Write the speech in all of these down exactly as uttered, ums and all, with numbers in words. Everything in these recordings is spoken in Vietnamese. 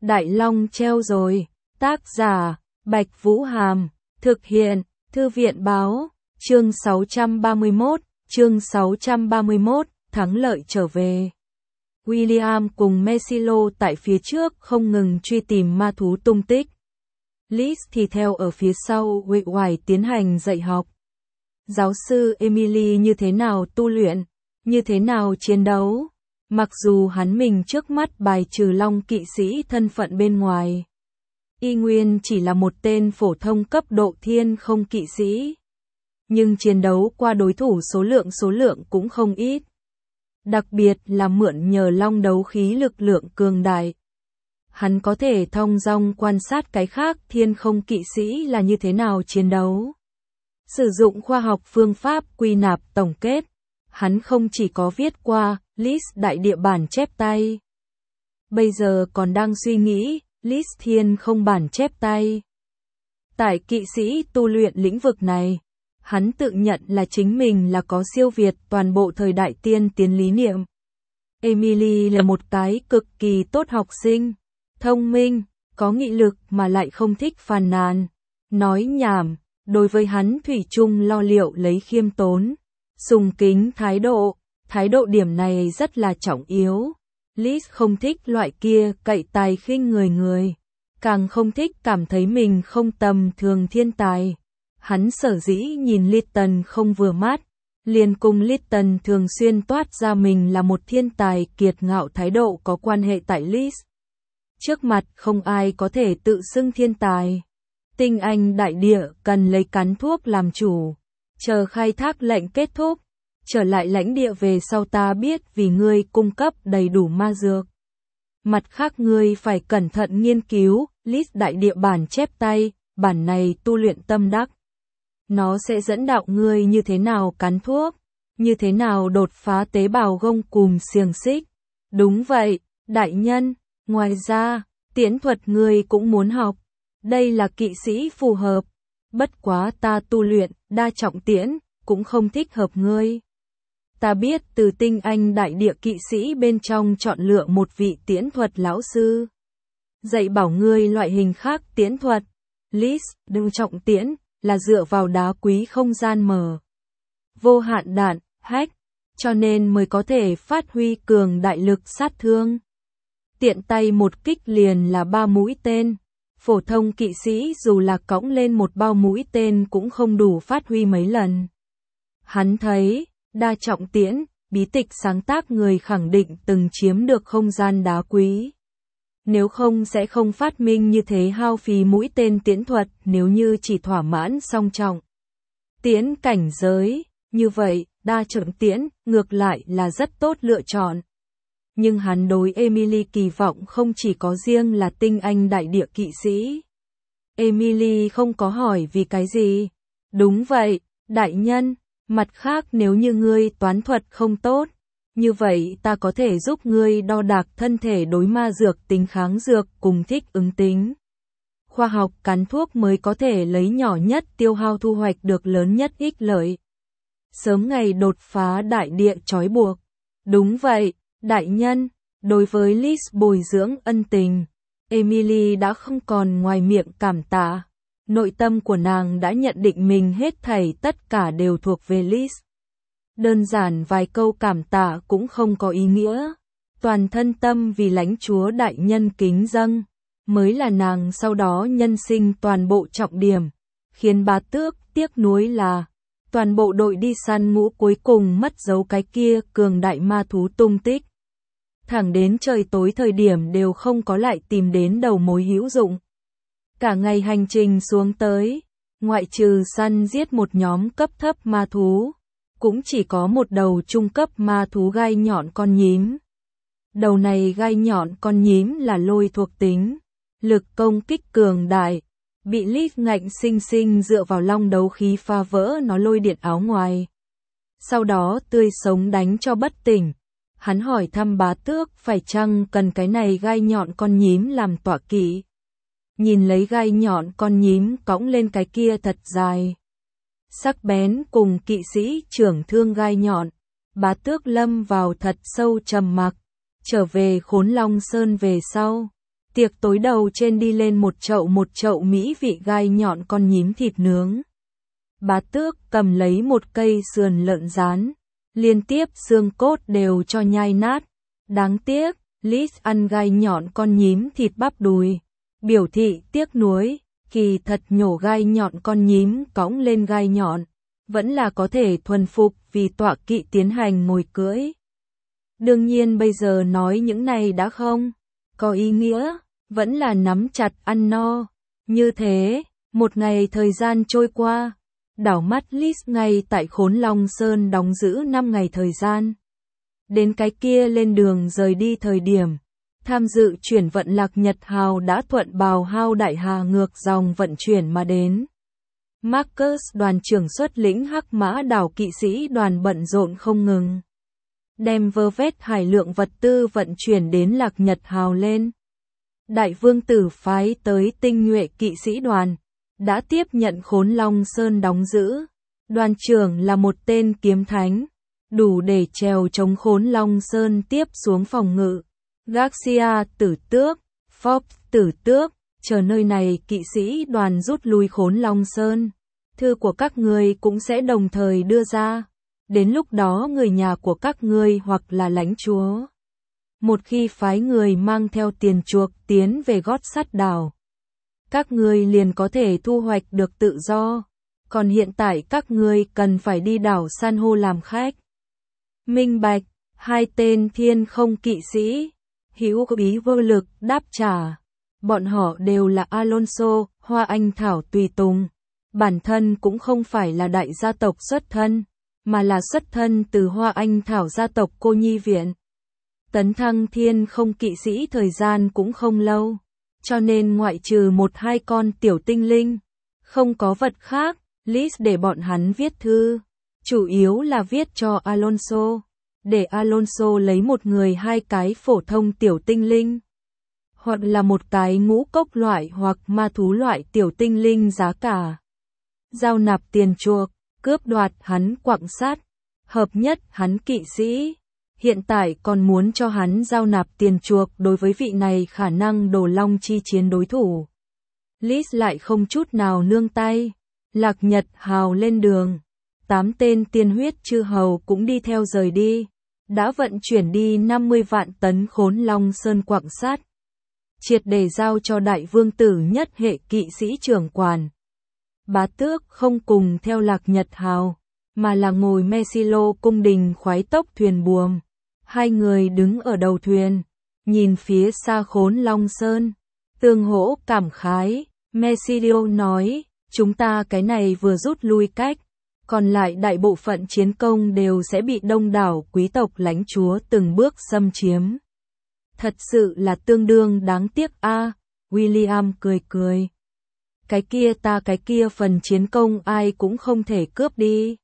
Đại Long treo rồi. Tác giả, Bạch Vũ Hàm. Thực hiện, Thư viện Báo. Chương sáu trăm ba mươi mốt, chương sáu trăm ba mươi mốt, thắng lợi trở về. William cùng Mesilo tại phía trước không ngừng truy tìm ma thú tung tích. Liz thì theo ở phía sau uể oải tiến hành dạy học. Giáo sư Emily như thế nào tu luyện, như thế nào chiến đấu. Mặc dù hắn mình trước mắt bài trừ Long kỵ sĩ thân phận bên ngoài, y nguyên chỉ là một tên phổ thông cấp độ thiên không kỵ sĩ. Nhưng chiến đấu qua đối thủ số lượng số lượng cũng không ít. Đặc biệt là mượn nhờ Long đấu khí lực lượng cường đại. Hắn có thể thong dong quan sát cái khác thiên không kỵ sĩ là như thế nào chiến đấu. Sử dụng khoa học phương pháp quy nạp tổng kết. Hắn không chỉ có viết qua list đại địa bản chép tay. Bây giờ còn đang suy nghĩ list thiên không bản chép tay. Tại kỵ sĩ tu luyện lĩnh vực này, hắn tự nhận là chính mình là có siêu việt toàn bộ thời đại tiên tiến lý niệm. Emily là một cái cực kỳ tốt học sinh, thông minh, có nghị lực mà lại không thích phàn nàn, nói nhảm. Đối với hắn thủy chung lo liệu lấy khiêm tốn, sùng kính thái độ, thái độ điểm này rất là trọng yếu. Liz không thích loại kia cậy tài khinh người người, càng không thích cảm thấy mình không tầm thường thiên tài. Hắn sở dĩ nhìn Litton không vừa mắt, liền cùng Litton thường xuyên toát ra mình là một thiên tài kiệt ngạo thái độ có quan hệ tại Liz. Trước mặt không ai có thể tự xưng thiên tài. Tinh Anh đại địa cần lấy cắn thuốc làm chủ, chờ khai thác lệnh kết thúc, trở lại lãnh địa về sau ta biết vì ngươi cung cấp đầy đủ ma dược. Mặt khác ngươi phải cẩn thận nghiên cứu, list đại địa bản chép tay, bản này tu luyện tâm đắc. Nó sẽ dẫn đạo ngươi như thế nào cắn thuốc, như thế nào đột phá tế bào gông cùm xiềng xích. Đúng vậy, đại nhân, ngoài ra, tiễn thuật ngươi cũng muốn học. Đây là kỵ sĩ phù hợp. Bất quá ta tu luyện, đa trọng tiễn, cũng không thích hợp ngươi. Ta biết từ Tinh Anh đại địa kỵ sĩ bên trong chọn lựa một vị tiễn thuật lão sư. Dạy bảo ngươi loại hình khác tiễn thuật. Liz, đừng trọng tiễn, là dựa vào đá quý không gian mở. Vô hạn đạn, hack, cho nên mới có thể phát huy cường đại lực sát thương. Tiện tay một kích liền là ba mũi tên. Phổ thông kỵ sĩ dù là cõng lên một bao mũi tên cũng không đủ phát huy mấy lần. Hắn thấy, đa trọng tiễn, bí tịch sáng tác người khẳng định từng chiếm được không gian đá quý. Nếu không sẽ không phát minh như thế hao phí mũi tên tiễn thuật nếu như chỉ thỏa mãn song trọng. Tiễn cảnh giới, như vậy, đa trọng tiễn, ngược lại là rất tốt lựa chọn. Nhưng hắn đối Emily kỳ vọng không chỉ có riêng là Tinh Anh đại địa kỵ sĩ. Emily không có hỏi vì cái gì. Đúng vậy, đại nhân, mặt khác nếu như ngươi toán thuật không tốt, như vậy ta có thể giúp ngươi đo đạc thân thể đối ma dược tính kháng dược cùng thích ứng tính. Khoa học cắn thuốc mới có thể lấy nhỏ nhất tiêu hao thu hoạch được lớn nhất ích lợi. Sớm ngày đột phá đại địa trói buộc. Đúng vậy. Đại nhân, đối với Liz bồi dưỡng ân tình, Emily đã không còn ngoài miệng cảm tạ. Nội tâm của nàng đã nhận định mình hết thảy tất cả đều thuộc về Liz. Đơn giản vài câu cảm tạ cũng không có ý nghĩa. Toàn thân tâm vì lãnh chúa đại nhân kính dâng, mới là nàng sau đó nhân sinh toàn bộ trọng điểm. Khiến bá tước tiếc nuối là, toàn bộ đội đi săn ngũ cuối cùng mất dấu cái kia cường đại ma thú tung tích. Thẳng đến trời tối thời điểm đều không có lại tìm đến đầu mối hữu dụng. Cả ngày hành trình xuống tới, ngoại trừ săn giết một nhóm cấp thấp ma thú, cũng chỉ có một đầu trung cấp ma thú gai nhọn con nhím. Đầu này gai nhọn con nhím là lôi thuộc tính, lực công kích cường đại, bị Liz ngạnh sinh sinh dựa vào long đấu khí phá vỡ nó lôi điện áo ngoài. Sau đó tươi sống đánh cho bất tỉnh. Hắn hỏi thăm bá tước phải chăng cần cái này gai nhọn con nhím làm tọa kỵ. Nhìn lấy gai nhọn con nhím cõng lên cái kia thật dài, sắc bén cùng kỵ sĩ trưởng thương gai nhọn, bá tước lâm vào thật sâu trầm mặc. Trở về Khốn Long Sơn về sau, Tiệc tối đầu trên đi lên một chậu một chậu mỹ vị gai nhọn con nhím thịt nướng. Bá Tước cầm lấy một cây sườn lợn rán, liên tiếp xương cốt đều cho nhai nát. Đáng tiếc, Liz ăn gai nhọn con nhím thịt bắp đùi, biểu thị tiếc nuối, kỳ thật nhổ gai nhọn con nhím cõng lên gai nhọn, vẫn là có thể thuần phục vì tọa kỵ tiến hành ngồi cưỡi. Đương nhiên bây giờ nói những này đã không có ý nghĩa, vẫn là nắm chặt ăn no. Như thế, một ngày thời gian trôi qua, đảo mắt Liz ngay tại Khốn Long Sơn đóng giữ năm ngày thời gian. Đến cái kia lên đường rời đi thời điểm, tham dự chuyển vận Lạc Nhật Hào đã thuận bào hao đại hà ngược dòng vận chuyển mà đến. Marcus đoàn trưởng xuất lĩnh Hắc Mã đảo kỵ sĩ đoàn bận rộn không ngừng, đem vơ vét hải lượng vật tư vận chuyển đến Lạc Nhật Hào lên. Đại vương tử phái tới tinh nhuệ kỵ sĩ đoàn, đã tiếp nhận Khốn Long Sơn đóng giữ. Đoàn trưởng là một tên kiếm thánh, đủ để trèo chống Khốn Long Sơn tiếp xuống phòng ngự. Garcia tử tước, Fox tử tước, chờ nơi này kỵ sĩ đoàn rút lui Khốn Long Sơn. Thư của các ngươi cũng sẽ đồng thời đưa ra. Đến lúc đó người nhà của các ngươi hoặc là lãnh chúa, một khi phái người mang theo tiền chuộc tiến về Gót Sắt đảo, các ngươi liền có thể thu hoạch được tự do. Còn hiện tại các ngươi cần phải đi đảo San hô làm khách. Minh bạch, hai tên thiên không kỵ sĩ, hữu ý vô lực đáp trả. Bọn họ đều là Alonso, Hoa Anh Thảo tùy tùng. Bản thân cũng không phải là đại gia tộc xuất thân, mà là xuất thân từ Hoa Anh Thảo gia tộc Cô Nhi Viện. Tấn thăng thiên không kỵ sĩ thời gian cũng không lâu, cho nên ngoại trừ một hai con tiểu tinh linh, không có vật khác. Liz để bọn hắn viết thư, chủ yếu là viết cho Alonso, để Alonso lấy một người hai cái phổ thông tiểu tinh linh, hoặc là một cái ngũ cốc loại hoặc ma thú loại tiểu tinh linh giá cả. Giao nạp tiền chuộc, cướp đoạt hắn quặng sát, hợp nhất hắn kỵ sĩ. Hiện tại còn muốn cho hắn giao nạp tiền chuộc đối với vị này khả năng đổ long chi chiến đối thủ. Liz lại không chút nào nương tay. Lạc Nhật Hào lên đường, tám tên tiên huyết chư hầu cũng đi theo rời đi, đã vận chuyển đi năm mươi vạn tấn Khốn Long Sơn quặng sắt, triệt để giao cho đại vương tử nhất hệ kỵ sĩ trưởng quản. Bá Tước không cùng theo Lạc Nhật Hào, mà là ngồi Mesilo cung đình khoái tốc thuyền buồm. Hai người đứng ở đầu thuyền, nhìn phía xa Khốn Long Sơn, tương hỗ cảm khái. Mesilo nói, chúng ta cái này vừa rút lui cách, còn lại đại bộ phận chiến công đều sẽ bị đông đảo quý tộc lãnh chúa từng bước xâm chiếm. Thật sự là tương đương đáng tiếc a. À, William cười cười. Cái kia ta cái kia phần chiến công ai cũng không thể cướp đi.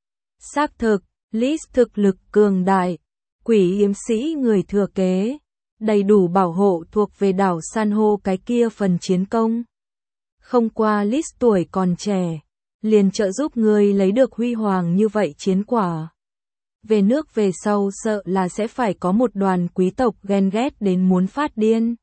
Xác thực, Liz thực lực cường đại, quỷ yếm sĩ người thừa kế, đầy đủ bảo hộ thuộc về đảo San hô cái kia phần chiến công. Không qua Liz tuổi còn trẻ, liền trợ giúp người lấy được huy hoàng như vậy chiến quả. Về nước về sau sợ là sẽ phải có một đoàn quý tộc ghen ghét đến muốn phát điên.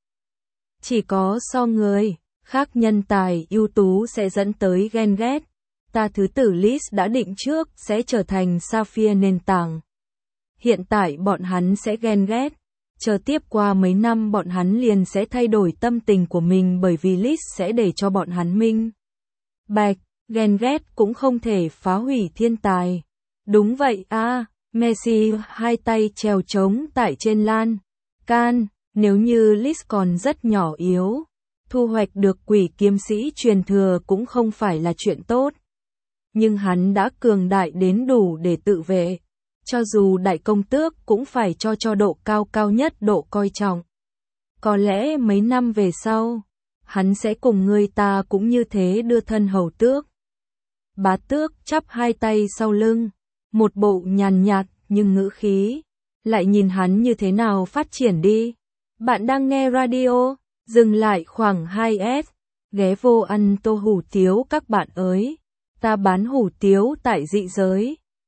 Chỉ có so người khác nhân tài ưu tú sẽ dẫn tới ghen ghét. Ta thứ tử Liz đã định trước sẽ trở thành Sapphire nền tảng. Hiện tại bọn hắn sẽ ghen ghét. Chờ tiếp qua mấy năm bọn hắn liền sẽ thay đổi tâm tình của mình bởi vì Liz sẽ để cho bọn hắn minh bạch, ghen ghét cũng không thể phá hủy thiên tài. Đúng vậy a. À, Messi hai tay trèo trống tại trên lan can, nếu như Liz còn rất nhỏ yếu, thu hoạch được quỷ kiếm sĩ truyền thừa cũng không phải là chuyện tốt. Nhưng hắn đã cường đại đến đủ để tự vệ. Cho dù đại công tước cũng phải cho cho độ cao cao nhất độ coi trọng. Có lẽ mấy năm về sau, hắn sẽ cùng người ta cũng như thế đưa thân hầu tước. Bá Tước chắp hai tay sau lưng, một bộ nhàn nhạt nhưng ngữ khí, lại nhìn hắn như thế nào phát triển đi. Bạn đang nghe radio, dừng lại khoảng hai S, ghé vô ăn tô hủ tiếu các bạn ơi. Ta bán hủ tiếu tại dị giới.